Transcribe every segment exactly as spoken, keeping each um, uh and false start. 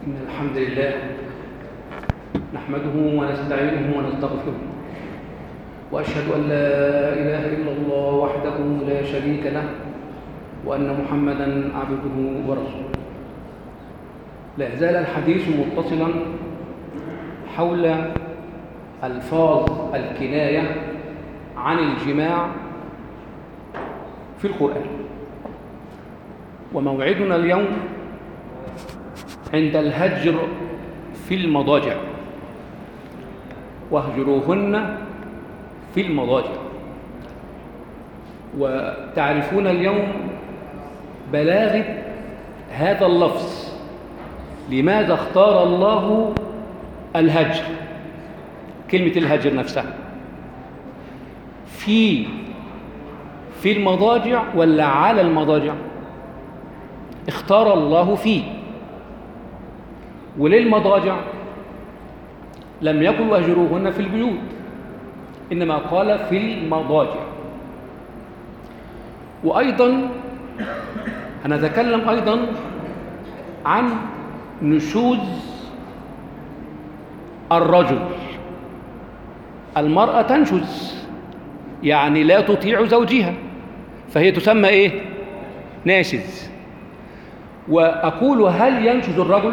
إن الحمد لله نحمده ونستعينه ونستغفره، وأشهد أن لا إله إلا الله وحده لا شريك له، وأن محمدًا عبده ورسوله. لا يزال الحديث متصلاً حول ألفاظ الكناية عن الجماع في القرآن، وموعدنا اليوم عند الهجر في المضاجع، واهجروهن في المضاجع. وتعرفون اليوم بلاغة هذا اللفظ، لماذا اختار الله الهجر، كلمة الهجر نفسها، في في المضاجع ولا على المضاجع؟ اختار الله فيه. وللمضاجع لم يقل واهجروهن في البيوت، إنما قال في المضاجع. وأيضا هنتكلم أيضا عن نشوز الرجل. المرأة تنشز، يعني لا تطيع زوجها، فهي تسمى إيه؟ ناشز. وأقول هل ينشز الرجل؟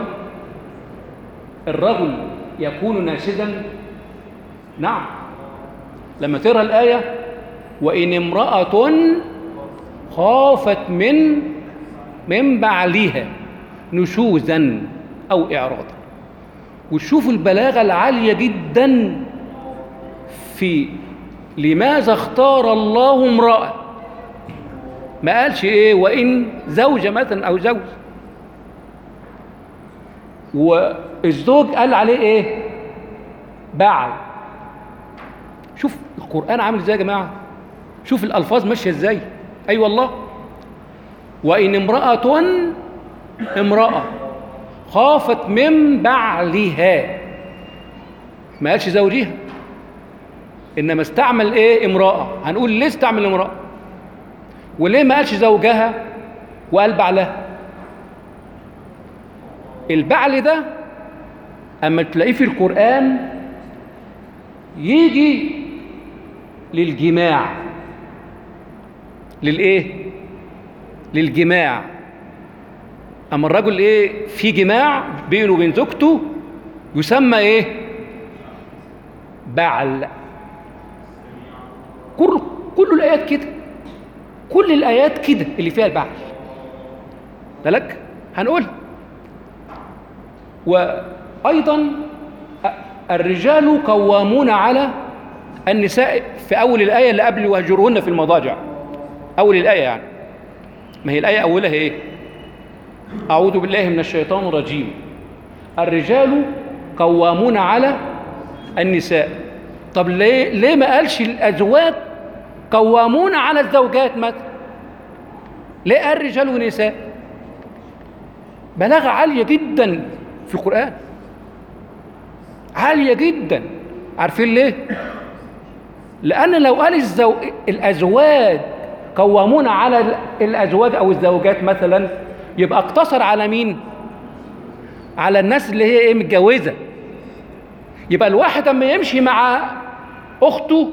الرجل يكون ناشزا؟ نعم. لما ترى الآية وإن امرأة خافت من من بعلها نشوزا أو إعراضا، وتشوفوا البلاغة العالية جدا في لماذا اختار الله امرأة. ما قالش إيه وإن زوجة مثلا أو زوج، والزوج قال عليه إيه؟ بعل. شوف القرآن عامل إزاي يا جماعة، شوف الألفاظ ماشية إزاي. أي أيوة والله. وإن امرأة امرأة خافت من بعلها، ما قالش زوجها، إنما استعمل إيه؟ امرأة. هنقول ليه استعمل امرأة، وليه ما قالش زوجها وقال بعلها؟ البعل ده أما تلاقيه في القرآن يجي للجماع. للإيه؟ للجماع. أما الرجل إيه؟ في جماع بينه وبين زوجته يسمى إيه؟ بعل. كل كل الآيات كده، كل الآيات كده اللي فيها البعل. بالك؟ هنقول. وأيضا الرجال قوامون على النساء في أول الآية اللي قبل واهجروهن في المضاجع. أول الآية يعني، ما هي الآية أولها إيه؟ أعوذ بالله من الشيطان الرجيم. الرجال قوامون على النساء. طب ليه ليه ما قالش الأزواج قوامون على الزوجات مثلا؟ ليه قال رجال ونساء؟ بلاغة عالية جدا في القرآن، عالية جدا. عارفين ليه؟ لأن لو قال الزو... الأزواج قوامون على الأزواج أو الزوجات مثلا، يبقى اقتصر على مين؟ على الناس اللي هي إيه؟ متجوزة. يبقى الواحد لما يمشي مع أخته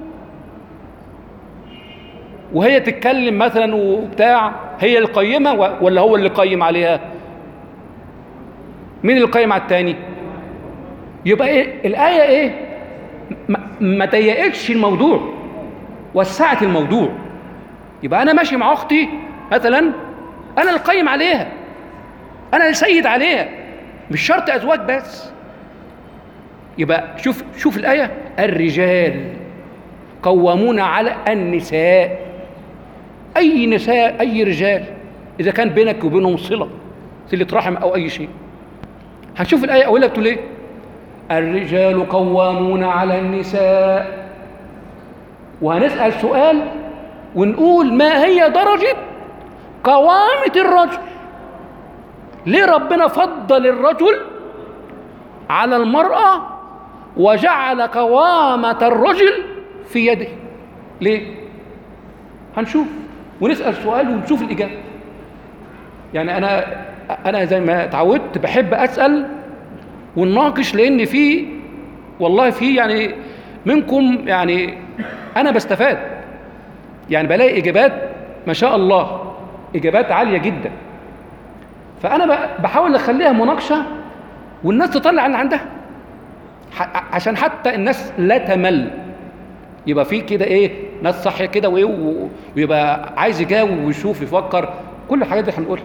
وهي تتكلم مثلا وبتاع، هي القيمة ولا هو اللي قيم عليها؟ مين اللي قيم على التاني؟ يبقى إيه؟ الآية إيه؟ ما ضيقتش الموضوع، وسعت الموضوع. يبقى أنا ماشي مع أختي مثلا، أنا اللي قيم عليها، أنا اللي سيد عليها، مش شرط أزواج بس. يبقى شوف شوف الآية، الرجال قوامون على النساء. أي نساء، أي رجال، إذا كان بينك وبينهم صلة صلة رحم أو أي شيء. هنشوف الآية أولها بتقول إيه؟ الرجال قوامون على النساء. وهنسأل سؤال ونقول ما هي درجة قوامة الرجل؟ ليه ربنا فضل الرجل على المرأة وجعل قوامة الرجل في يده؟ ليه؟ هنشوف ونسأل سؤال ونشوف الإجابة. يعني أنا انا زي ما اتعودت بحب اسال ونناقش، لان في والله في يعني منكم يعني انا بستفاد، يعني بلاقي اجابات ما شاء الله، اجابات عاليه جدا. فانا بحاول اخليها مناقشه والناس تطلع اللي عندها، عشان حتى الناس لا تمل، يبقى في كده ايه ناس صح كده وايه، ويبقى عايز يجاوب ويشوف يفكر، كل الحاجات دي هنقولها.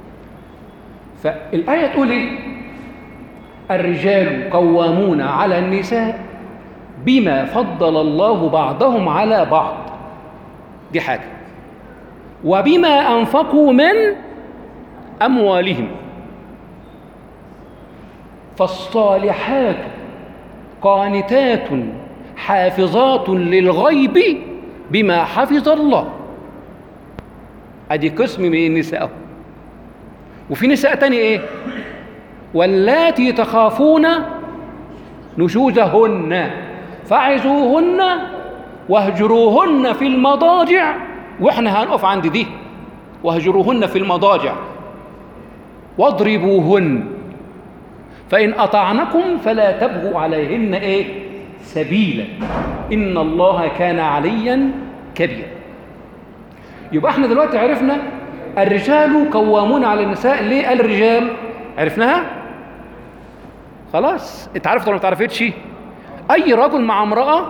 فالايه تقول ايه؟ الرجال قوامون على النساء بما فضل الله بعضهم على بعض، دي حاجه، وبما انفقوا من اموالهم، فالصالحات قانتات حافظات للغيب بما حفظ الله. ادي قسم من النساء. وفي نساء تاني ايه؟ واللاتي تخافون نشوزهن فعظوهن واهجروهن في المضاجع، واحنا هنقف عند دي، واهجروهن في المضاجع واضربوهن فإن أطعنكم فلا تبغوا عليهن إيه؟ سبيلا إن الله كان عليا كبيرا. يبقى احنا دلوقتي عرفنا الرجال قوامون على النساء. ليه قال الرجال؟ عرفناها؟ خلاص اتعرفت ولا ما اتعرفتش؟ أي رجل مع امرأة،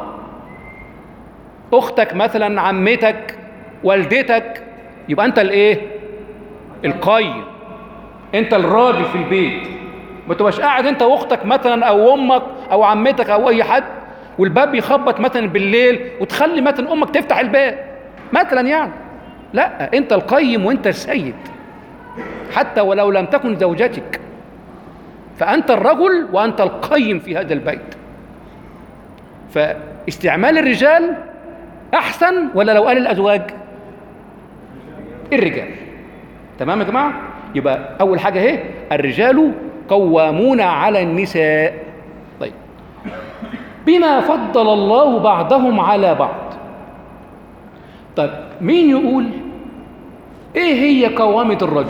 أختك مثلا، عمتك، والدتك، يبقى أنت الإيه؟ القيم، أنت الراجل في البيت. ما تبقاش قاعد انت واختك مثلا او امك او عمتك او اي حد والباب يخبط مثلا بالليل وتخلي مثلا امك تفتح الباب مثلا، يعني لا، انت القيم وانت السيد حتى ولو لم تكن زوجتك، فانت الرجل وانت القيم في هذا البيت. فاستعمال الرجال احسن ولا لو قال الازواج؟ الرجال. تمام يا جماعه؟ يبقى اول حاجه اهي الرجال قوامون على النساء. طيب بما فضل الله بعضهم على بعض. طيب مين يقول ايه هي قوامة الرجل؟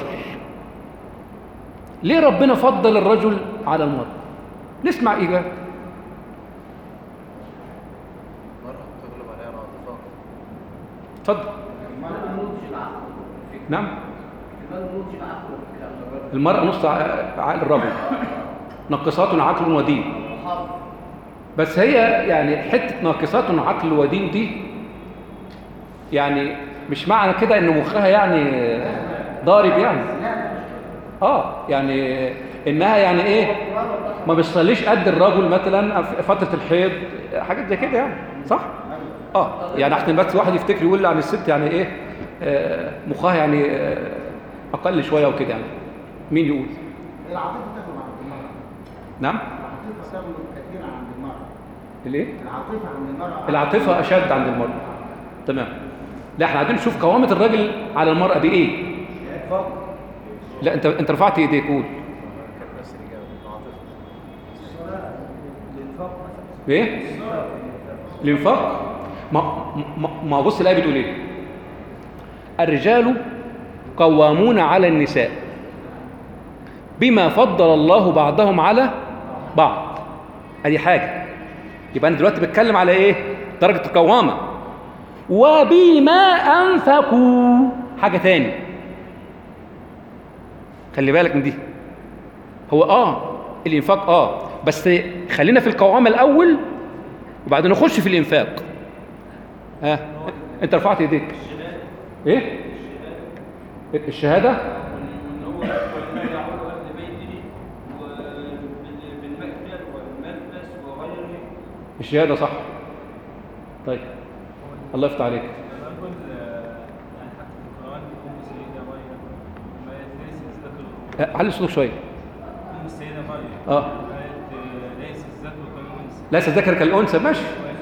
ليه ربنا فضل الرجل على المرأة؟ نسمع إجابة. اتفضل. نعم، المرأة نص عقل الرجل، ناقصات عقل ودين. بس هي يعني حتة ناقصات عقل ودين دي يعني مش معنى كده ان مخها يعني ضارب يعني، اه يعني انها يعني ايه، ما بيصليش قد الرجل مثلا فترة الحيض، حاجات زي كده يعني، صح؟ اه يعني عشان بس واحد يفتكر يقول عن الست يعني ايه آه مخها يعني آه اقل شويه وكده يعني. مين يقول؟ العاطفه تغلب عند المرأة. نعم؟ العاطفه تغلب كثيرا عند المرأة. الايه؟ العاطفه عند المرأة. العاطفه اشد عند المرأة. تمام. لا احنا عايزين نشوف قوامة الراجل على المرأة بايه؟ لا انت انت رفعت ايديك، قول. ايه؟ الانفاق. ما ما, ما بص الايه بتقول ايه؟ الرجال قوامون على النساء بما فضل الله بعضهم على بعض. ادي حاجه. يبقى انا دلوقتي بتكلم على ايه؟ درجه القوامه. وبما انفقوا، حاجه تاني، خلي بالك من دي. هو اه الانفاق اه بس خلينا في القوامه الاول وبعدين نخش في الانفاق. ها انت رفعت ايديك. ايه الشهاده؟ الشهاده صح. طيب الله يفتح عليك. علي صوتك شويه. اه ليس الذكر كالانثى، ماشي.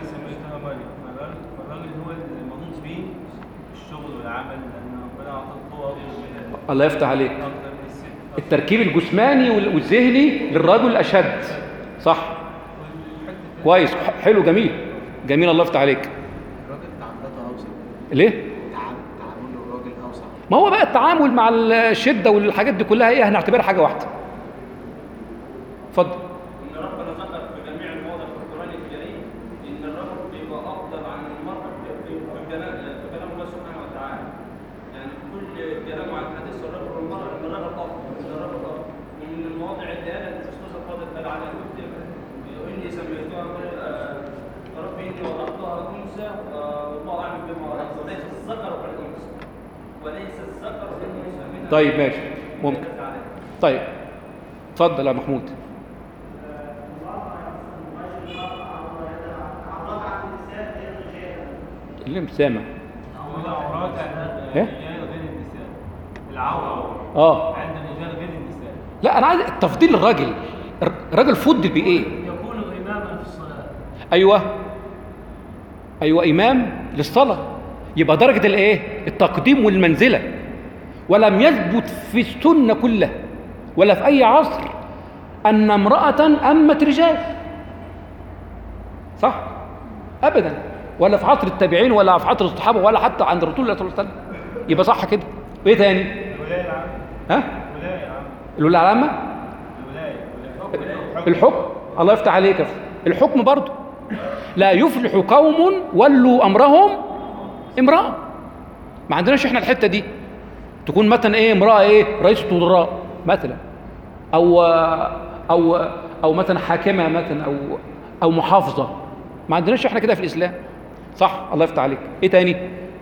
الله يفتح عليك. التركيب الجسماني والذهني للرجل أشد، صح؟ كويس، حلو، جميل جميل، الله يفتح عليك. الراجل تعاملاته أوسع. ليه؟ تعامل الراجل أوسع. ما هو بقى التعامل مع الشده والحاجات دي كلها ايه، هنعتبرها حاجه واحده. اتفضل. ان ربنا ذكر في جميع المواضع في القران الكريم ان الرجل بيبقى افضل عن المراه في كلام في كلام الله سبحانه وتعالى. يعني كل كلامه عن حديث الرجل والمراه ان الرجل افضل، ان الرجل افضل. ومن المواضع اللي قالت الاستاذ الفاضل قال على الكتب اني سميتها ربي اني وضعتها انثى والله اعلم بما وضعت، وليس الذكر كالانثى، وليس الذكر كالانثى. طيب ماشي ممكن. طيب اتفضل يا محمود. اللي مش سامع. العورات عند إيه؟ الرجال غير النساء. العورة اه عند الرجال غير النساء. لا انا عايز تفضيل الراجل. الراجل فضل بايه؟ يكون إماما في الصلاة. ايوه ايوه امام للصلاه. يبقى درجه الايه؟ التقديم والمنزله. ولم يثبت في السنه كلها ولا في اي عصر ان امراه امت رجال، صح؟ ابدا. ولا في عصر التابعين ولا في عصر الصحابه ولا حتى عند رسول الله صلى الله عليه وسلم. يبقى صح كده. وايه تاني؟ الولاية العامة. ها؟ الولاية العامة. الولايه العامه؟ الولاية. الولاية. الحكم. الله يفتح عليك يا أخي. الحكم برضه لا يفلح قوم ولوا امرهم امراه. ما عندناش احنا الحته دي. تكون مثلا ايه امراه ايه رئيسة وزراء مثلا، او او او مثلا حاكمه مثلا، او او محافظه. ما عندناش احنا كده في الاسلام، صح؟ الله يفتح عليك. ايه تاني؟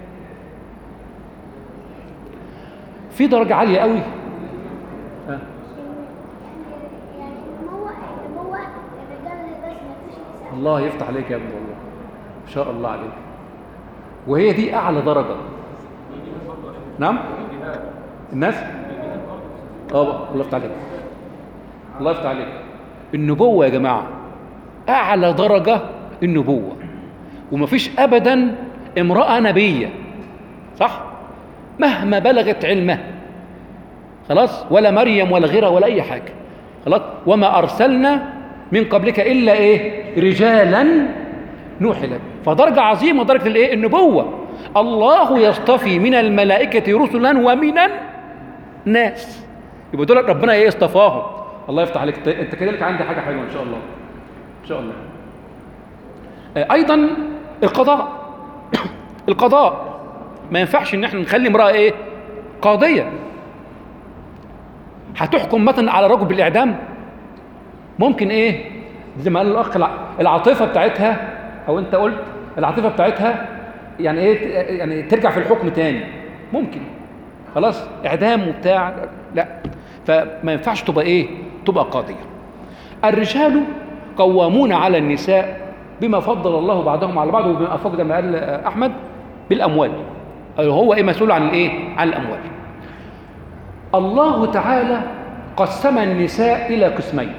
في درجه عاليه قوي. ها. يعني النبوة النبوة الرجال بس ما فيش نساء. الله يفتح عليك يا ابن الله، ما شاء الله عليك. وهي دي اعلى درجه. نعم. الناس اه الله يفتح عليك، الله يفتح عليك. النبوه يا جماعه اعلى درجه النبوه، ومفيش ابدا امراه نبيه، صح؟ مهما بلغت علمها، خلاص؟ ولا مريم ولا غيرها ولا اي حاجه، خلاص؟ وما ارسلنا من قبلك الا ايه؟ رجالا نوحي لك. فدرجه عظيمه درجه الايه؟ النبوه. الله يصطفي من الملائكه رسلا ومن الناس. يبقى دول ربنا ايه؟ اصطفاهم. الله يفتح عليك. انت كذلك عندي حاجه حلوه ان شاء الله، ان شاء الله. ايضا القضاء. القضاء ما ينفعش ان احنا نخلي امراه ايه؟ قاضيه. هتحكم مثلا على رجل بالاعدام، ممكن ايه زي ما قال الاخ العاطفه بتاعتها، او انت قلت العاطفه بتاعتها يعني ايه؟ يعني ترجع في الحكم تاني، ممكن خلاص اعدام وبتاع، لا. فما ينفعش تبقى ايه؟ تبقى قاضيه. الرجال قوامون على النساء بما فضل الله بعضهم على بعض، وبما افاق زي ما قال احمد بالاموال. هو ايه؟ مسؤول عن الايه؟ عن الاموال. الله تعالى قسم النساء الى قسمين.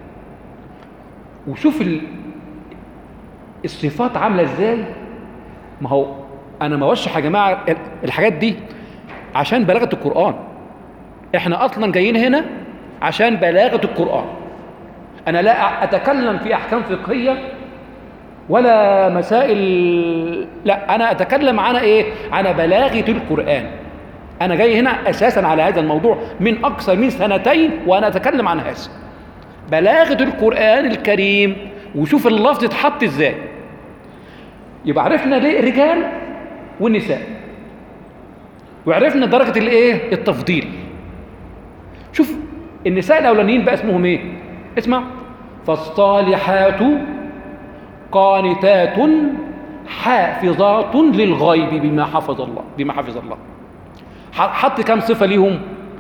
وشوف ال... الصفات عامله ازاي. ما هو انا ما وشح يا جماعه الحاجات دي عشان بلاغه القران. احنا اصلا جايين هنا عشان بلاغه القران. انا لا اتكلم في احكام فقهيه ولا مسائل، لا، انا اتكلم عن ايه؟ عن بلاغه القران. انا جاي هنا اساسا على هذا الموضوع من اكثر من سنتين وانا اتكلم عن هذا، بلاغه القران الكريم. وشوف اللفظ اتحط ازاي. يبقى عرفنا ليه الرجال والنساء، وعرفنا درجه الايه؟ التفضيل. شوف النساء الاولانيين بقى اسمهم ايه؟ اسمع: فالصالحات قانتات حافظات للغيب بما حفظ الله، بما حفظ الله. حط كام صفه ليهم؟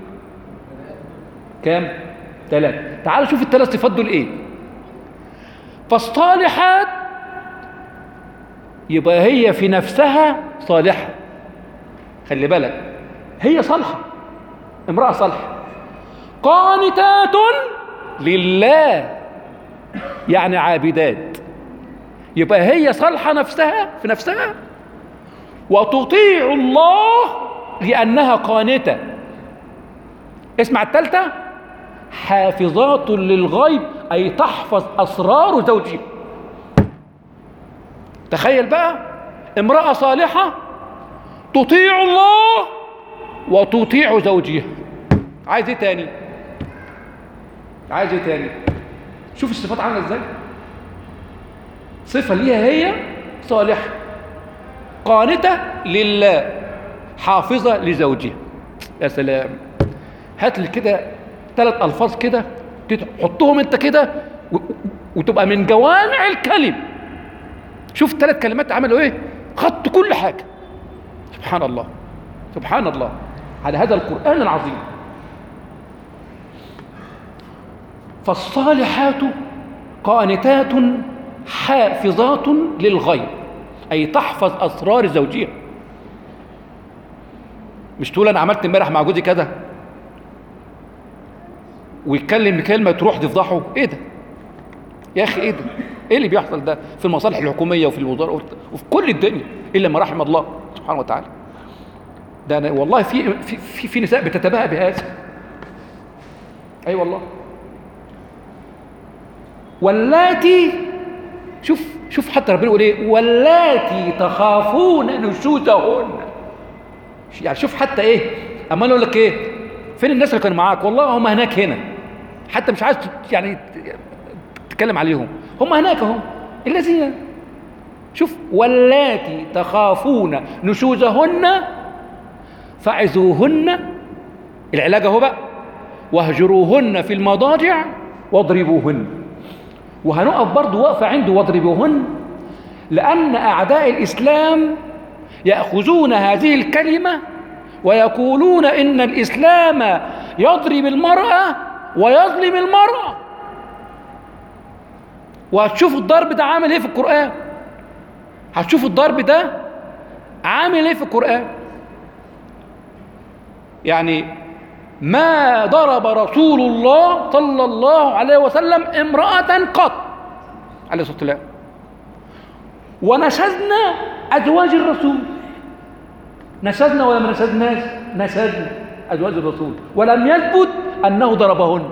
كام؟ ثلاثه. تعالوا شوف الثلاث صفات دول ايه. فالصالحات يبقى هي في نفسها صالحه، خلي بالك، هي صالحه، امراه صالحه. قانتات لله يعني عابدات، يبقى هي صالحه نفسها في نفسها، وتطيع الله لانها قانته. اسمع الثالثه: حافظات للغيب اي تحفظ اسرار زوجها. تخيل بقى امراه صالحه تطيع الله وتطيع زوجها. عايز ايه تاني؟ عايز ايه تاني؟ شوف الصفات عامله ازاي. صفه ليها هي صالحه، قانته لله، حافظه لزوجها. يا سلام، هات لي كده ثلاث الفاظ كده تحطهم انت كده وتبقى من جوامع الكلم. شوف ثلاث كلمات عملوا ايه؟ خط كل حاجه. سبحان الله، سبحان الله على هذا القرآن العظيم. فالصالحات قانتات حافظات للغيب، أي تحفظ أسرار زوجها. مش تقول أنا عملت امبارح مع جوزي كذا ويتكلم بكلمة تروح تفضحه. إيه ده يا أخي؟ إيه ده؟ إيه اللي بيحصل ده في المصالح الحكومية وفي الوزارة وفي كل الدنيا إلا ما رحم الله سبحانه وتعالى؟ ده أنا والله في في في, في نساء بتتباهى بهذا. أي أيوة والله. واللاتي، شوف شوف حتى ربنا يقول ايه؟ واللاتي تخافون نشوزهن. يعني شوف حتى ايه؟ اما اقول لك ايه؟ فين الناس اللي كانوا معاك؟ والله هم هناك هنا، حتى مش عايز يعني تتكلم عليهم، هم هناك اهم الذين. شوف واللاتي تخافون نشوزهن فعظوهن، العلاج اهو بقى، واهجروهن في المضاجع واضربوهن. وهنقف برضو وقفة عنده واضربوهن، لأن أعداء الإسلام يأخذون هذه الكلمة ويقولون إن الإسلام يضرب المرأة ويظلم المرأة. وهتشوفوا الضرب ده عامل إيه في القرآن، هتشوفوا الضرب ده عامل إيه في القرآن. يعني ما ضرب رسول الله صلى الله عليه وسلم امرأة قط عليه الصلاة والسلام. ونشدنا أزواج الرسول، نشدنا ولا ما نشدناش؟ نشدنا أزواج الرسول، ولم يثبت أنه ضربهن.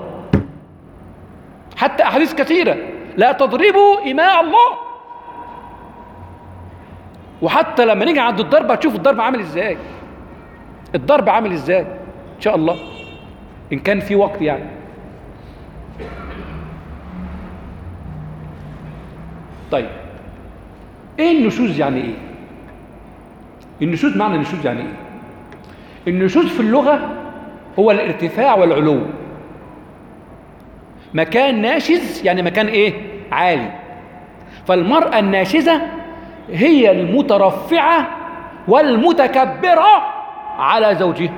حتى أحاديث كثيرة لا تضربوا إماء الله. وحتى لما نيجي عند الضرب هتشوف الضرب عامل إزاي، الضرب عامل إزاي إن شاء الله إن كان في وقت يعني. طيب إيه النشوز يعني إيه؟ النشوز، معنى النشوز يعني إيه؟ النشوز في اللغة هو الارتفاع والعلو. مكان ناشز يعني مكان إيه؟ عالي. فالمرأة الناشزة هي المترفعة والمتكبرة على زوجها،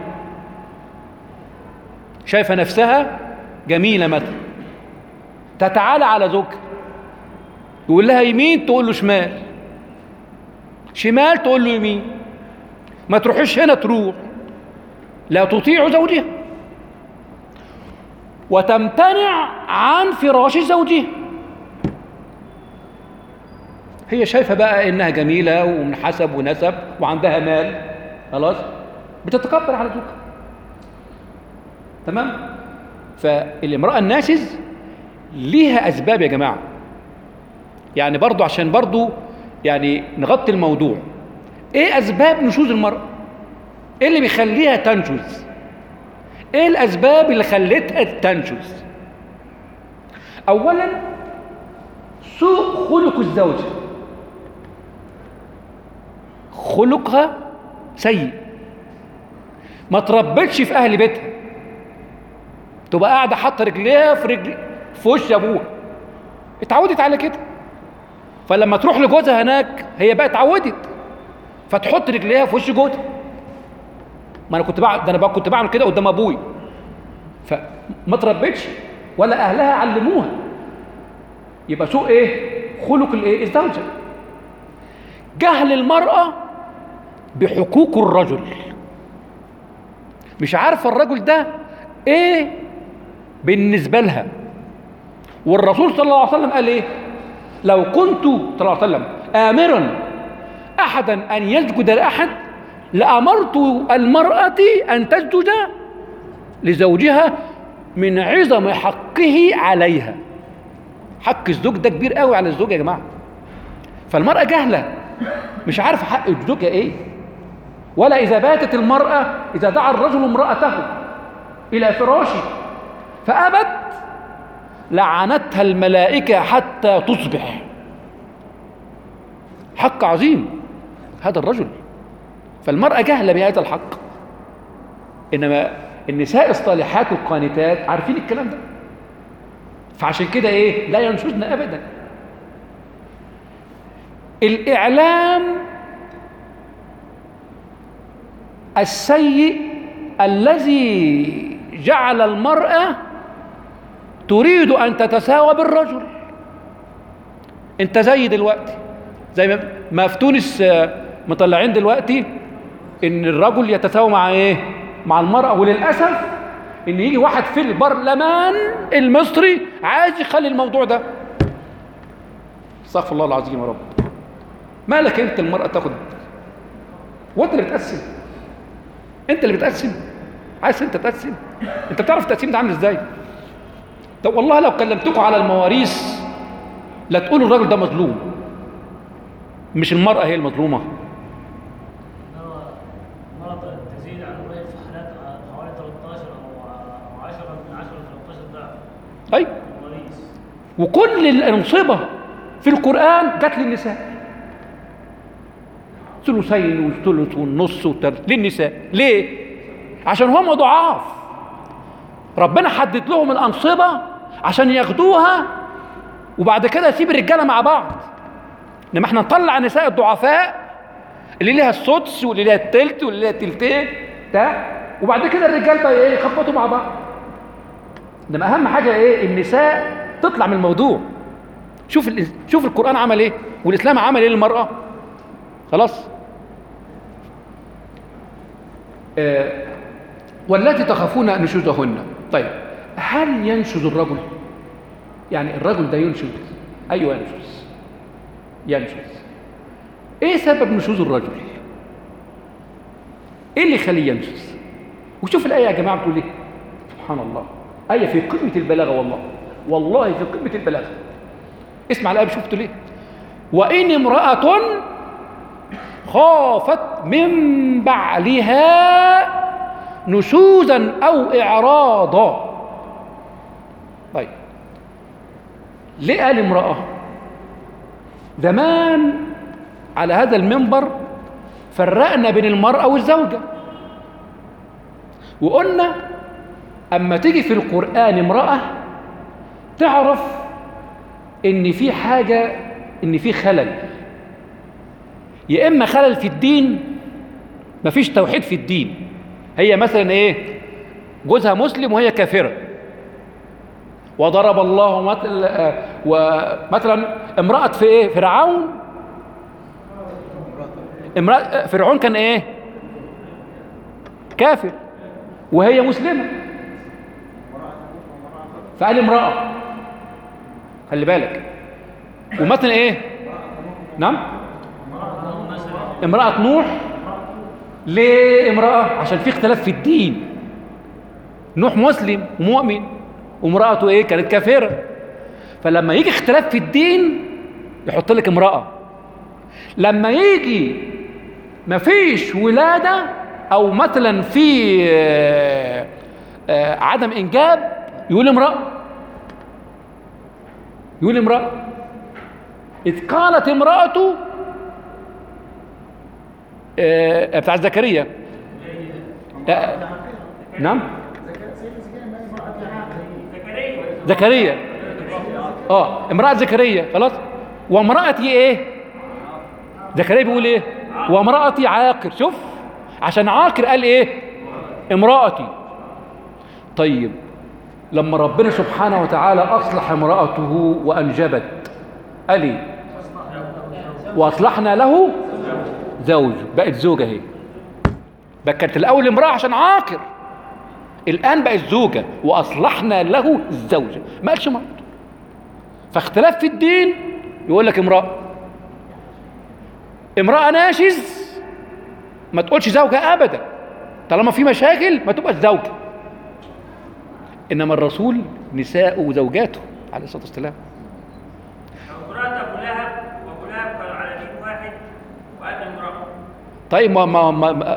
شايفة نفسها جميلة مثلا، تتعالى على زوجها، يقول لها يمين تقول له شمال، شمال تقول له يمين، ما تروحش هنا تروح، لا تطيع زوجها، وتمتنع عن فراش زوجها. هي شايفة بقى إنها جميلة ومن حسب ونسب وعندها مال، خلاص بتتكبر على زوجها. تمام؟ فالامرأة الناشز ليها أسباب يا جماعة. يعني برضو عشان برضو يعني نغطي الموضوع، إيه أسباب نشوز المرأة؟ إيه اللي بيخليها تنشز؟ إيه الأسباب اللي خلتها تنشز؟ أولا سوء خلق الزوجة، خلقها سيء، ما تربتش في أهل بيتها، تبقى قاعدة حاطة رجليها في رجل في وش أبوها، اتعودت على كده. فلما تروح لجوزها هناك هي بقى اتعودت، فتحط رجليها في وش جوزها. ما انا كنت بعمل ده، انا بقى كنت بعمل كده قدام ابوي، فما تربتش ولا اهلها علموها. يبقى سوء ايه؟ خلق الايه؟ الزوجه. جهل المراه بحقوق الرجل، مش عارفه الرجل ده ايه بالنسبه لها. والرسول صلى الله عليه وسلم قال ايه؟ لو كنت صلى الله عليه وسلم آمرا أحدا أن يسجد لأحد لأمرت المرأة أن تسجد لزوجها من عظم حقه عليها. حق الزوج ده كبير قوي على الزوج يا جماعة. فالمرأة جهلة، مش عارفة حق زوجها ايه، ولا إذا باتت المرأة، إذا دعا الرجل امرأته إلى فراشه فأبت لعنتها الملائكة حتى تصبح. حق عظيم هذا الرجل، فالمرأة جهلة بهذا الحق، إنما النساء الصالحات القانتات عارفين الكلام ده، فعشان كده إيه لا ينشزن أبدا. الإعلام السيء الذي جعل المرأة تريد أن تتساوى بالرجل. أنت زي دلوقتي زي ما في تونس مطلعين دلوقتي إن الرجل يتساوى مع إيه؟ مع المرأة، وللأسف إن يجي واحد في البرلمان المصري عايز يخلي الموضوع ده. استغفر الله العظيم يا رب. مالك أنت المرأة تاخد؟ وأنت اللي بتقسم، أنت اللي بتقسم، عايز أنت تقسم؟ أنت بتعرف التقسيم ده عامل إزاي؟ طب والله لو كلمتكم على المواريث لا تقولوا الراجل ده مظلوم، مش المرأة هي المظلومة. المرأة تزيد عن الرجل في حالات حوالي ثلاثة عشر أو عشرة من عشرة ل ثلاثة عشر ضعف. أي. المواريث. وكل الأنصبة في القرآن جت للنساء. ثلثين والثلث والنص والثلث للنساء. ليه؟ عشان هم ضعاف. ربنا حدد لهم الأنصبة عشان ياخدوها وبعد كده يسيب الرجالة مع بعض. انما احنا نطلع النساء الضعفاء اللي ليها السدس واللي ليها التلت واللي ليها التلتين ده، وبعد كده الرجال بقى ايه يخبطوا مع بعض. انما اهم حاجه ايه؟ النساء تطلع من الموضوع. شوف شوف القرآن عمل ايه والإسلام عمل ايه للمرأة. خلاص. آه والتي تخافون نشوزهن. طيب هل ينشز الرجل؟ يعني الرجل ده ينشز؟ ايوه ينشز ينشز. ايه سبب نشوز الرجل؟ ايه اللي يخليه ينشز؟ وشوف الايه يا جماعه بتقول ايه. سبحان الله، ايه في قمه البلاغه، والله والله في قمه البلاغه. اسمع الايه شفتوا ليه. وان امراه خافت من بعلها نشوزا او اعراضا. طيب ليه قال امراه؟ زمان على هذا المنبر فرقنا بين المرأة والزوجة وقلنا أما تيجي في القرآن امرأة تعرف إن في حاجة، إن في خلل، يا إما خلل في الدين، مفيش توحيد في الدين. هي مثلا إيه؟ جوزها مسلم وهي كافرة، وضرب الله مثل ومثلا امرأة في ايه؟ فرعون. امرأة فرعون كان ايه؟ كافر وهي مسلمة، فقال امرأة. خلي بالك. ومثلا ايه؟ نعم؟ امرأة نوح. ليه امرأة؟ عشان في اختلاف في الدين. نوح مسلم ومؤمن وامرأته ايه؟ كانت كافرة. فلما يجي اختلاف في الدين يحط لك امرأة. لما يجي مفيش ولادة او مثلا في آآ آآ عدم انجاب يقول امرأة، يقول امرأة. اذ قالت امرأته بتاع زكريا. نعم زكريا. اه امرأة زكريا. خلاص. وامرأتي ايه؟ زكريا بيقول ايه؟ وامرأتي عاقر. شوف عشان عاقر قال ايه؟ امرأتي. طيب لما ربنا سبحانه وتعالى اصلح امرأته وانجبت قال ايه؟ واصلحنا له زوج، بقت زوجة اهي. بقى كانت الاول امرأة عشان عاقر، الآن بقت زوجة وأصلحنا له الزوجة، ما قالش مرأة. فاختلاف في الدين يقول لك امرأة. امرأة ناشز ما تقولش زوجة أبدا، طالما في مشاكل ما تبقاش زوجة. إنما الرسول نساء وزوجاته عليه الصلاة والسلام. امرأة أبو لهب وأبو لهب كانوا على دين واحد وقال امرأة. طيب ما ما ما ما,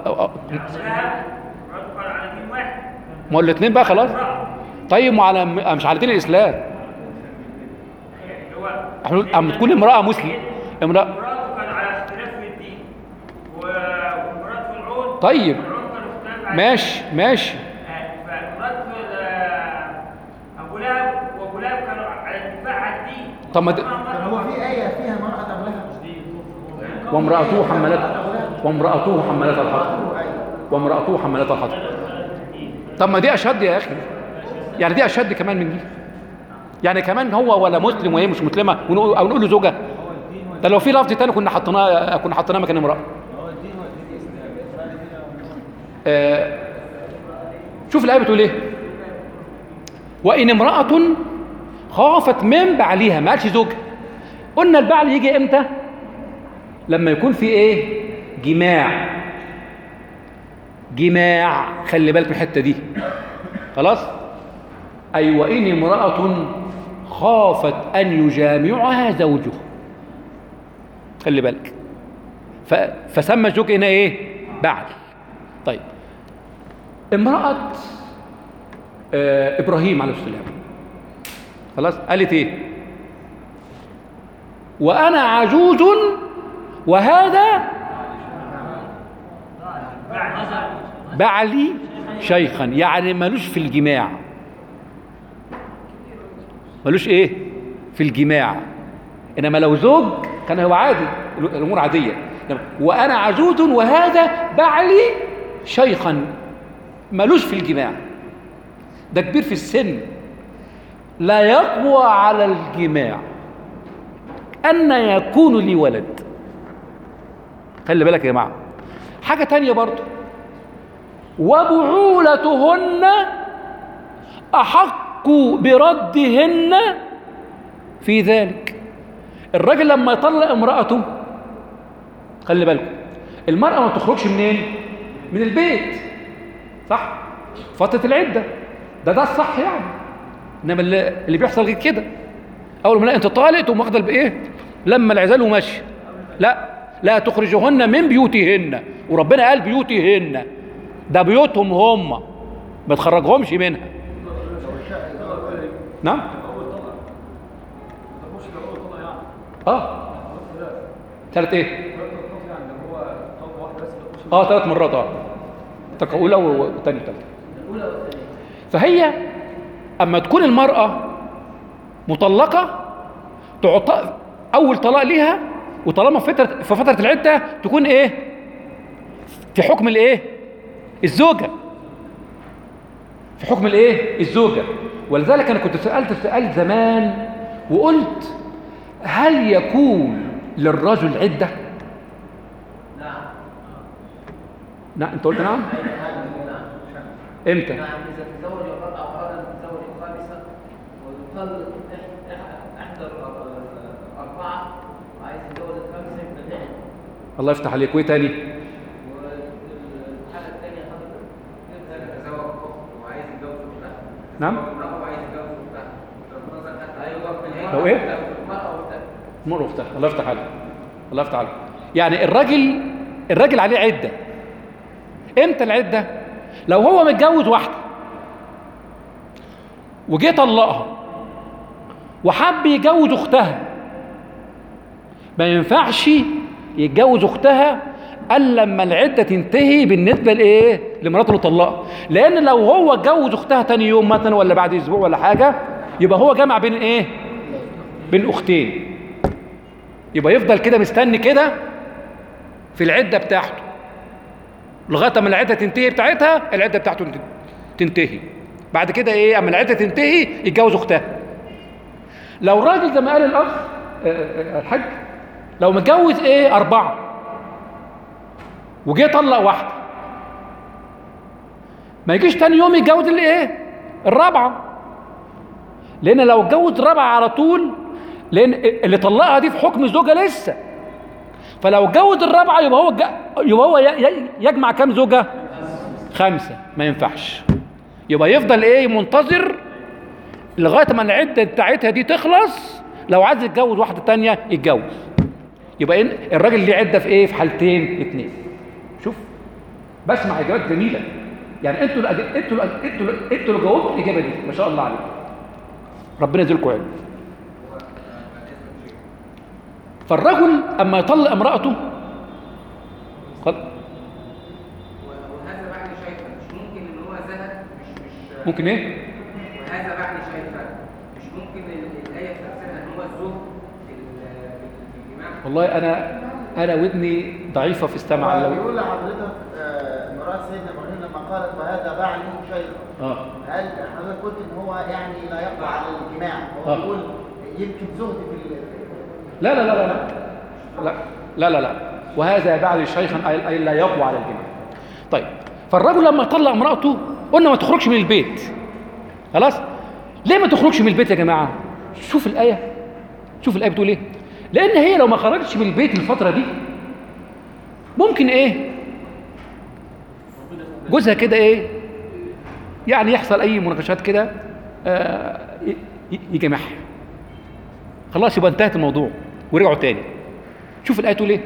ما الاثنين بقى خلاص. طيب ما على مش على دين الاسلام. احنا اما تكون امراه مسلم امراه مراته كان على اختلاف في الدين ومرات في العود. طيب والعود كان اختلاف على ماشي ماشي فمرات في ابو لهب وابو لهب كانوا على اتفاق على الدين. طب ما د- كان هو في آية فيها مرأة أبو لهب وامرأته حمالة وامرأته حمالة الحطب وامرأته حمالة الحطب. طب ما دي اشد يا اخي، يعني دي اشد كمان من دي، يعني كمان هو ولا مسلم وهي مش مسلمه ونقول او نقول له زوجه. ده لو في لفظ تاني كنا حطيناه كنا حطيناه مكان امراه. آه شوف الايه بتقول ايه؟ وان امراه خافت من بعلها، ما قالش زوجها. قلنا البعل يجي امتى؟ لما يكون في ايه؟ جماع. جماع، خلي بالك من الحته دي. خلاص؟ اي وان امراه خافت ان يجامعها زوجها، خلي بالك. ف... فسمى الزوج هنا ايه؟ بعل. طيب امراه آه ابراهيم عليه السلام خلاص قالت ايه؟ وانا عجوز وهذا بعلي شيخا، يعني ملوش في الجماع، ملوش ايه في الجماع. انما لو زوج كان هو عادي، الامور عاديه. وانا عجوز وهذا بعلي شيخا، ملوش في الجماع، ده كبير في السن لا يقوى على الجماع، أن يكون لي ولد. خلي بالك يا جماعة. حاجة تانية برضو، وبعولتهن أحق بردهن في ذلك. الراجل لما يطلق امرأته، خلي بالكم، المرأة ما تخرجش منين؟ من البيت، صح؟ فترة العدة، ده ده الصح يعني. انما اللي, اللي بيحصل غير كده، اول ما لا انت طالق تقوم واخده بايه؟ لما العزال وماشي. لا لا تخرجهن من بيوتهن، وربنا قال بيوتهن، ده بيوتهم هم، ما تخرجهمش منها. نعم؟ اه ثلاث ايه؟ اه ثلاث مرات. اه طلقه اولى وثانيه وثالثه. فهي اما تكون المراه مطلقه تعطى اول طلاق ليها، وطالما في فتره في فتره العده تكون ايه؟ في حكم الايه؟ الزوجه، في حكم الايه؟ الزوجه. ولذلك انا كنت سالت سؤال زمان وقلت هل يكون للرجل عده؟ نعم. نعم انت قلت نعم؟ امتى؟ نعم، إذا تزوج المرأة وأراد أن تتزوج الخامسة ويطلق إحدى الأربعة وعايز يتجوز الخامسة يبقى العدة. الله يفتح عليك. وايه تاني؟ والحالة الثانية حضرتك إذا تزوج أخت وعايز يتجوز أختها. نعم؟ امرأة وعايز يتجوز أختها. نظر حتى أيوه لو إيه؟ المرأة وأختها. مر واختها. الله يفتح عليك. الله يفتح عليك. يعني الراجل الراجل عليه عده. امتى العده؟ لو هو متجوز واحده وجه طلقها وحب يجوز اختها، ما ينفعش يتجوز اختها الا لما العده تنتهي بالنسبه لايه؟ لمراته اللي طلقها. لان لو هو اتجوز اختها تاني يوم مثلا ولا بعد اسبوع ولا حاجه، يبقى هو جمع بين ايه؟ بين اختين. يبقى يفضل كده مستني كده في العده بتاعته لغايه ما العده تنتهي بتاعتها، العده بتاعته تنتهي. بعد كده ايه؟ اما العده تنتهي يتجوز اختها. لو راجل زي ما قال الاخ الحاج، لو متجوز ايه؟ اربعه وجه طلق واحده، ما يجيش تاني يوم يتجوز الايه؟ الرابعه. لان لو اتجوز الرابعه على طول، لان اللي طلقها دي في حكم زوجها لسه، فلو اتجوز الرابعه يبقى هو يبقى هو يجمع كام زوجه؟ خمسه. ما ينفعش. يبقى يفضل ايه؟ منتظر لغايه ما العده بتاعتها دي تخلص. لو عايز يتجوز واحده تانية يتجوز. يبقى الراجل ليه عده في ايه؟ في حالتين اتنين. بسمع اجابات جميله. يعني انتوا اللي أج- انتوا اللي- انتوا اللي- انتوا اللي جاوبتوا الاجابه دي، ما شاء الله عليكم. ربنا يجزيكم علم. فالرجل اما يطلق امراته قال وهذا بعد شايفه مش ممكن ان هو زهق مش مش ممكن ايه؟ وهذا بعد شايفه مش ممكن ال- الايه تفسيرها ان هو الزهد في ال- في الجماع. والله انا انا ودني ضعيفه في السمع. هو لو بيقول لحضرتك آه، مرات سيدنا ابراهيم لما قالت وهذا بعلي شيخ، اه هل حضرتك قلت ان هو يعني لا يقوى على الجماع؟ هو آه. بيقول يمكن زهد في ال- لا لا لا لا لا لا لا لا, لا. وهذا بعد شيخا اي أي لا يقوى على الجماع. طيب فالرجل لما طلق امراته قلنا ما تخرجش من البيت. خلاص؟ ليه ما تخرجش من البيت يا جماعه؟ شوف الايه، شوف الايه بتقول ايه. لان هي لو ما خرجتش من البيت الفتره دي ممكن ايه؟ جوزها كده ايه؟ يعني يحصل اي مناقشات كده آه ي- ي- يجمعها. خلاص يبقى انتهت الموضوع ورجعوا تاني. شوف الايه تقول ايه؟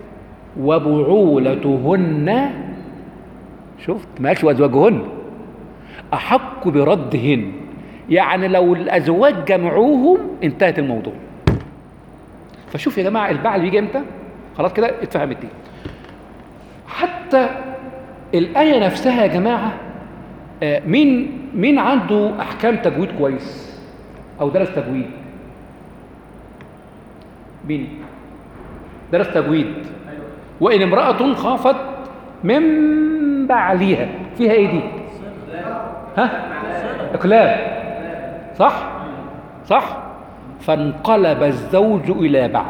وبعولتهن، شفت ما قالش وازواجهن، احق بردهن. يعني لو الازواج جمعوهم انتهت الموضوع. فشوف يا جماعه البعل بيجي امتى؟ خلاص كده اتفهمت دي. حتى الايه نفسها يا جماعه آه، مين مين عنده احكام تجويد كويس او درس تجويد؟ مين درس تجويد؟ وان امراه خافت من بعلها، فيها ايه دي؟ ها؟ اقلاب، صح صح. فانقلب الزوج الى بعل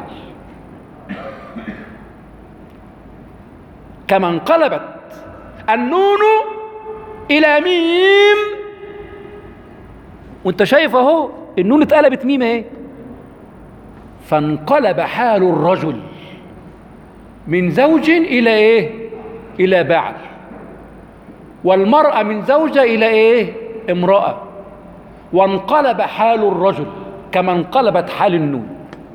كما انقلبت النون الى ميم. وانت شايف اهو النون اتقلبت ميم اهي. فانقلب حال الرجل من زوج الى ايه؟ الى بعل. والمرأة من زوجة الى ايه؟ امرأة. وانقلب حال الرجل كما انقلبت حال النون.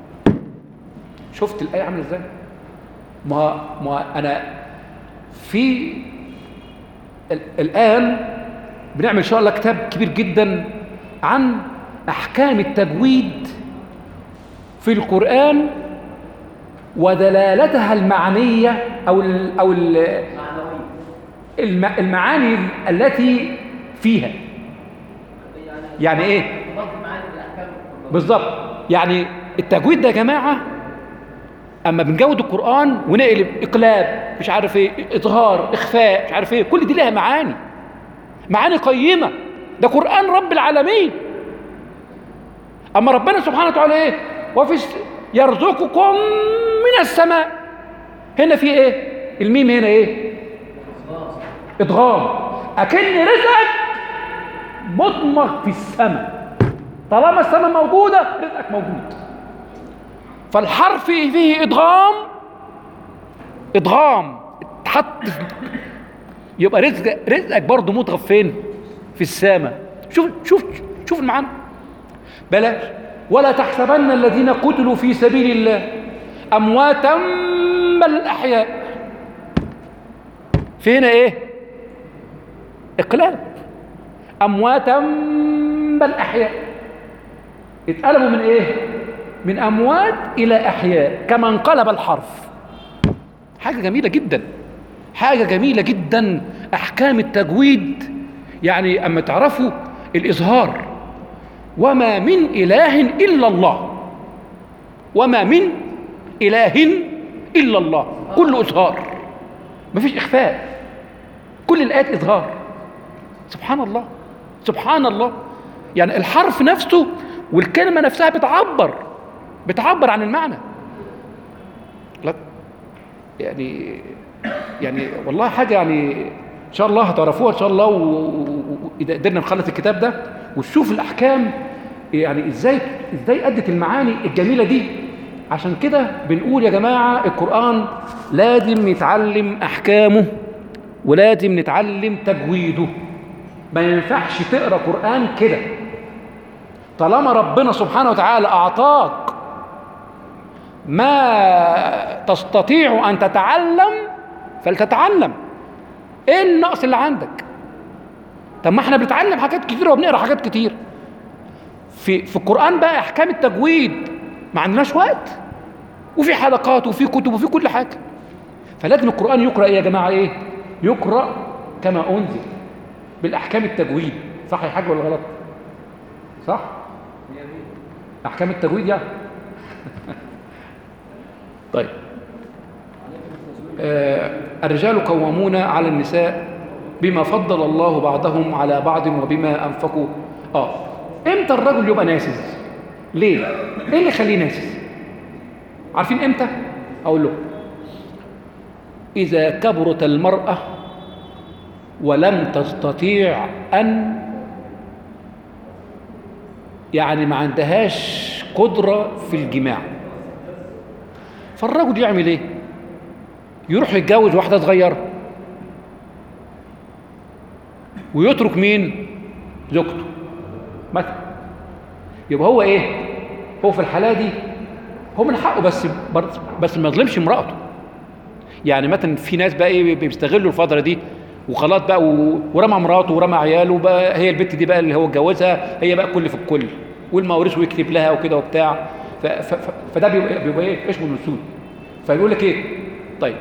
شفت الآية عامله ازاي؟ ما ما انا في ال- الآن بنعمل ان شاء الله كتاب كبير جدا عن احكام التجويد في القرآن ودلالتها المعنية او ال او ال الم- المعاني التي فيها. يعني ايه؟ ضبط معاني الاحكام بالظبط. يعني التجويد ده يا جماعه اما بنجود القران ونقلب اقلاب مش عارف ايه، اظهار، اخفاء، مش عارف ايه، كل دي لها معاني، معاني قيمه. ده قران رب العالمين. اما ربنا سبحانه وتعالى ايه؟ وفي الس- يرزقكم من السماء. هنا في ايه؟ الميم هنا ايه؟ ادغام. اكن رزقك مضمر في السماء. طالما السماء موجوده رزقك موجود. فالحرف فيه ادغام، ادغام اتحط في- يبقى رزق رزقك برضه مضغم فين؟ في السماء. شوف شوف شوف المعنى. بلاش ولا تحسبن الذين قتلوا في سبيل الله امواتا بل احياء. في هنا ايه؟ اقلاب. امواتا بل احياء. اتقلبوا من ايه؟ من اموات الى احياء كما انقلب الحرف. حاجه جميله جدا، حاجه جميله جدا. احكام التجويد يعني اما تعرفوا الاظهار، وما من اله الا الله، وما من اله الا الله، كله اظهار مفيش اخفاء، كل الايات اظهار. سبحان الله سبحان الله. يعني الحرف نفسه والكلمة نفسها بتعبر بتعبر عن المعنى. لا يعني يعني والله حاجة يعني إن شاء الله هتعرفوها إن شاء الله. وإذا قدرنا نخلص الكتاب ده ونشوف الأحكام يعني إزاي إزاي أدت المعاني الجميلة دي. عشان كده بنقول يا جماعة القرآن لازم نتعلم أحكامه ولازم نتعلم تجويده. ما ينفعش تقرأ قرآن كده. طالما ربنا سبحانه وتعالى أعطاك ما تستطيع أن تتعلم فلتتعلم. ايه النقص اللي عندك؟ طب ما احنا بنتعلم حاجات كتير وبنقرا حاجات كتير. في في القرآن بقى احكام التجويد ما عندناش وقت، وفي حلقات وفي كتب وفي كل حاجه. فلازم القرآن يقرأ ايه يا جماعه؟ ايه؟ يقرأ كما انزل بالاحكام التجويد. صح يا حاج ولا غلط؟ صح؟ احكام التجويد يعني. طيب آه الرجال قوامون على النساء بما فضل الله بعضهم على بعض وبما انفقوا. اه امتى الرجل يبقى ناسز؟ ليه؟ ايه اللي يخليه ناسز؟ عارفين امتى؟ اقول له اذا كبرت المرأة ولم تستطيع ان يعني ما عندهاش قدرة في الجماع، فالرجل يعمل ايه؟ يروح يتجوز واحدة صغيرة ويترك مين؟ زوجته مثلا. يبقى هو ايه؟ هو في الحالة دي هو من حقه، بس بس ما يظلمش امرأته. يعني مثلا في ناس بقى ايه بيستغلوا الفترة دي وخلاص بقى ورمى مراته ورمى عياله بقى، هي البت دي بقى اللي هو اتجوزها هي بقى كل في الكل، والمواريث ويكتب لها وكده وبتاع. ف ف ف فده بيبقى, بيبقى ايه؟ اسمه نسود. فيقول لك ايه؟ طيب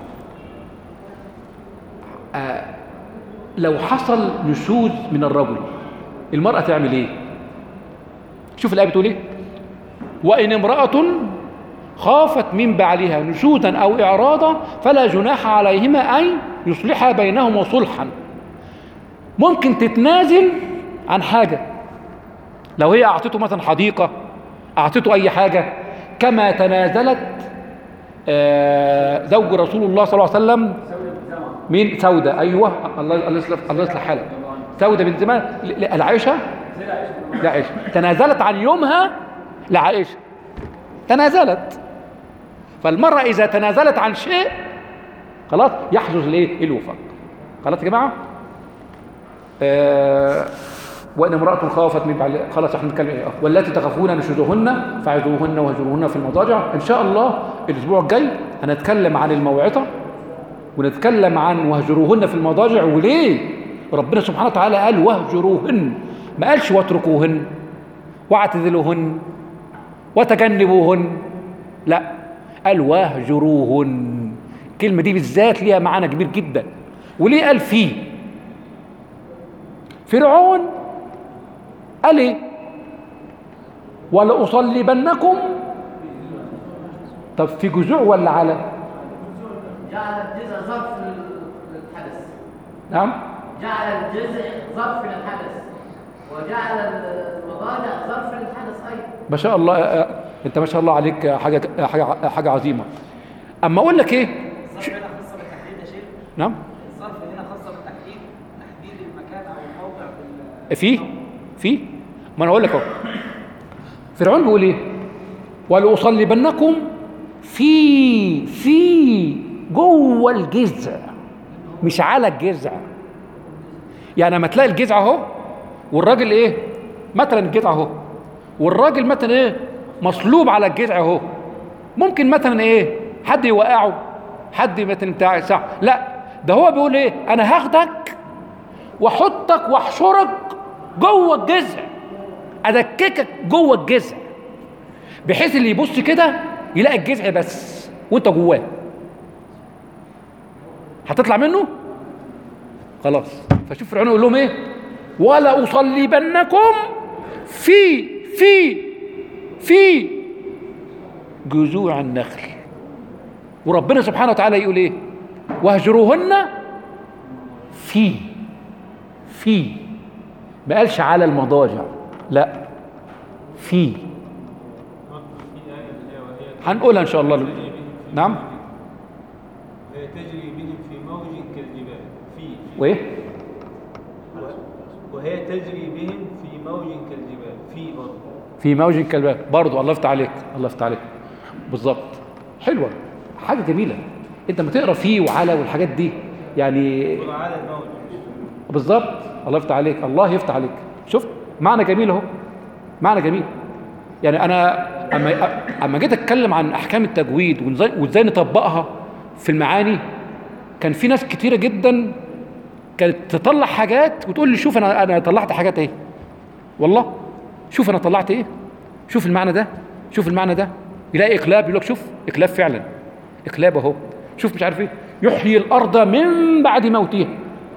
آه لو حصل نشوز من الرجل المرأة تعمل ايه؟ شوف الآية بتقول ايه؟ وإن امرأة خافت من بعلها نشوزا أو إعراضا فلا جناح عليهما أن يصلحا بينهما صلحا. ممكن تتنازل عن حاجة، لو هي أعطته مثلا حديقة، أعطته أي حاجة، كما تنازلت آه زوج رسول الله صلى الله عليه وسلم. مين؟ سودة. أيوة الله الله يصلح الله يصلح حالك. سودة بنت زمان العائشة لعائشة تنازلت عن يومها لعائشة، تنازلت. فالمرأة إذا تنازلت عن شيء خلاص يحدث الايه؟ الوفاق. خلاص يا جماعة؟ آه وإن امرأة خافت من بعد، خلاص احنا بنتكلم ايه؟ واللاتي تخافون نشوزهن فعظوهن واهجروهن في المضاجع. إن شاء الله الأسبوع الجاي هنتكلم عن الموعظة ونتكلم عن واهجروهن في المضاجع. وليه ربنا سبحانه وتعالى قال واهجروهن؟ ما قالش واتركوهن واعتزلوهن وتجنبوهن، لا، قال واهجروهن. الكلمة دي بالذات ليها معنى كبير جدا. وليه قال فيه؟ فرعون قال ايه؟ ولأصلبنكم. طب في جذوع ولا على؟ جعل الجزء ظرف للحدث. نعم؟ جعل الجزء ظرف للحدث وجعل المضاجع ظرف للحدث ايضا. ما شاء الله. انت ما شاء الله عليك حاجه حاجه حاجه عظيمه. اما اقول لك ايه؟ الظرف هنا خاصه بالتحديد يا شيخ. نعم؟ الظرف هنا خاصه بالتحديد، تحديد المكان او الموضع في في في ما انا اقول لك اهو. فرعون بيقول ايه؟ ولأصلبنكم في في جوه الجذع، مش على الجذع. يعني لما تلاقي الجذع اهو والراجل ايه؟ مثلا الجذع اهو والراجل مثلا ايه؟ مصلوب على الجذع اهو، ممكن مثلا ايه؟ حد يوقعه، حد مثلا بتاع ساعه. لا، ده هو بيقول ايه؟ انا هاخدك واحطك واحشرك جوه الجذع، ادككك جوه الجذع، بحيث اللي يبص كده يلاقي الجذع بس وانت جواه. هتطلع منه؟ خلاص. فشوف فرعون يقول لهم ايه؟ ولا أصلبنكم في في في جذوع النخل. وربنا سبحانه وتعالى يقول ايه؟ واهجروهن في في ما قالش على المضاجع، لا، في. هنقولها ان شاء الله. نعم. تجري بهم في موج كالجبال. في وايه؟ وهي تجري بهم في موج كالجبال. في برضه في موج كالجبال برضه. الله يفتح عليك، الله يفتح عليك، بالظبط. حلوه، حاجه جميله. انت لما تقرا فيه وعلى والحاجات دي يعني على الموج بالظبط. الله يفتح عليك، الله يفتح عليك. شفت معنى جميل اهو، معنى جميل. يعني انا اما اما جيت اتكلم عن احكام التجويد وازاي نطبقها في المعاني، كان في ناس كتيره جدا كانت تطلع حاجات وتقول لي شوف انا انا طلعت حاجات ايه، والله شوف انا طلعت ايه، شوف المعنى ده، شوف المعنى ده. يلاقي اقلاب يقول لك شوف اقلاب فعلا، اقلاب اهو، شوف مش عارف ايه، يحيي الارض من بعد موتها،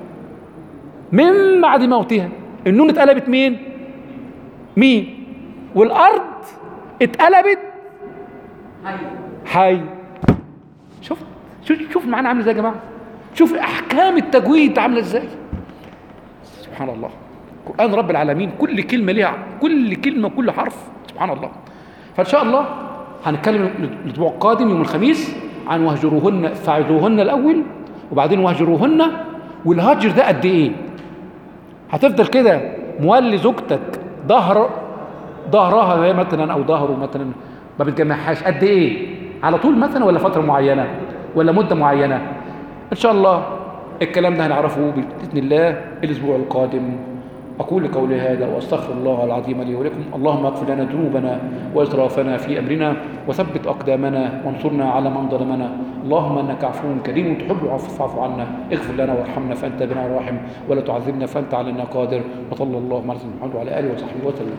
من بعد موتها. النون اتقلبت مين؟ مين؟ والارض اتقلبت حي. حي. شوف شوف شوف المعنى عامل ازاي يا جماعه، شوف احكام التجويد عامله ازاي. سبحان الله، قرآن رب العالمين كل كلمه ليها، كل كلمه كل حرف سبحان الله. فان شاء الله هنتكلم الاسبوع القادم يوم الخميس عن وهجروهن فاعذوهن الاول، وبعدين وهجروهن. والهجر ده قد ايه؟ هتفضل كده مولي زوجتك ظهر ظهرها هي مثلا او ظهره مثلا ما بتجمعهاش قد ايه؟ على طول مثلا ولا فتره معينه ولا مده معينه؟ ان شاء الله الكلام ده هنعرفه باذن الله الاسبوع القادم. اقول قولي هذا واستغفر الله العظيم لي ولكم. اللهم اغفر لنا ذنوبنا واسرافنا في امرنا وثبت اقدامنا وانصرنا على من ظلمنا. اللهم انك عفو كريم تحب العفو فاعف عنا. اغفر لنا وارحمنا فانت بنا راحم ولا تعذبنا فانت علينا قادر. وصلى الله على سيدنا محمد وعلى اله وصحبه وسلم.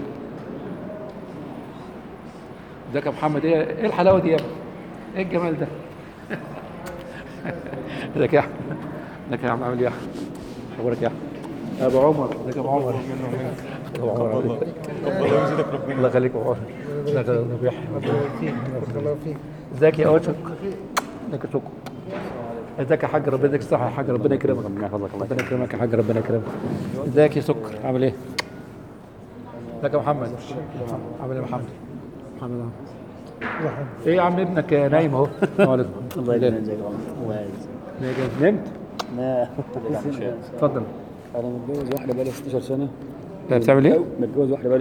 ازيك يا محمد؟ ايه ايه الحلاوه دي يا ابني؟ ايه الجمال ده؟ ازيك يا احمد؟ ازيك يا عم؟ عامل ايه يا احمد؟ اخبارك يا احمد؟ يا ابو عمر. ازيك يا ابو عمر؟ ابو عمر الله يخليك يا ابو عمر. ازيك يا ابو يحيى؟ الله فيك. ازيك يا اوشك؟ ازيك يا شكر؟ ازيك يا حاج؟ ربنا يديك الصحه يا حاج، ربنا يكرمك. ربنا يكرمك يا حاج، ربنا يكرمك. ازيك يا سكر؟ عامل ايه؟ ازيك يا محمد؟ عامل ايه يا محمد؟ محمد ايه يا عم ابنك نايم اهو. الله يديك الله يجزاك. نمت؟ لا اتفضل. انا متجوز واحده بقالي ستاشر سنه. بتعمل ايه؟ متجوز واحده بقالي